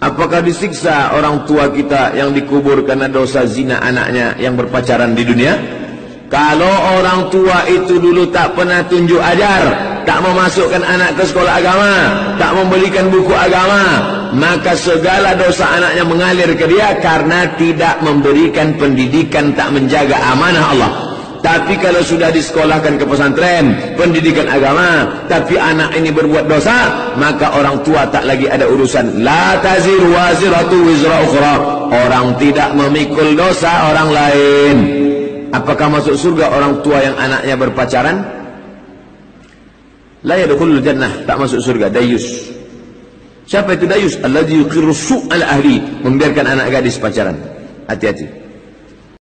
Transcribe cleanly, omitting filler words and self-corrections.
Apakah disiksa orang tua kita yang dikubur karena dosa zina anaknya yang berpacaran di dunia? Kalau orang tua itu dulu tak pernah tunjuk ajar, tak memasukkan anak ke sekolah agama, tak membelikan buku agama, maka segala dosa anaknya mengalir ke dia karena tidak memberikan pendidikan, tak menjaga amanah Allah. Tapi kalau sudah disekolahkan ke pesantren, pendidikan agama, tapi anak ini berbuat dosa, maka orang tua tak lagi ada urusan. La taziru waziratu wizra ukhra. Orang tidak memikul dosa orang lain. Apakah masuk surga orang tua yang anaknya berpacaran? La yadkhulul jannah, tak masuk surga. Dayus. Siapa itu dayus? Alladzi yuqirru su'al ahli, membiarkan anak gadis pacaran. Hati-hati.